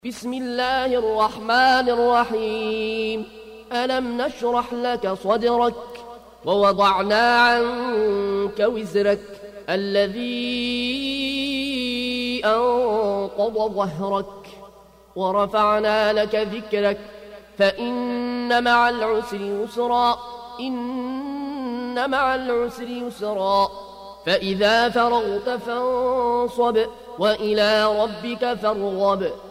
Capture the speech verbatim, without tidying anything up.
بسم الله الرحمن الرحيم. ألم نشرح لك صدرك ووضعنا عنك وزرك الذي أنقض ظهرك ورفعنا لك ذكرك فإن مع العسر يسرا إن مع العسر يسرا فإذا فرغت فانصب وإلى ربك فارغب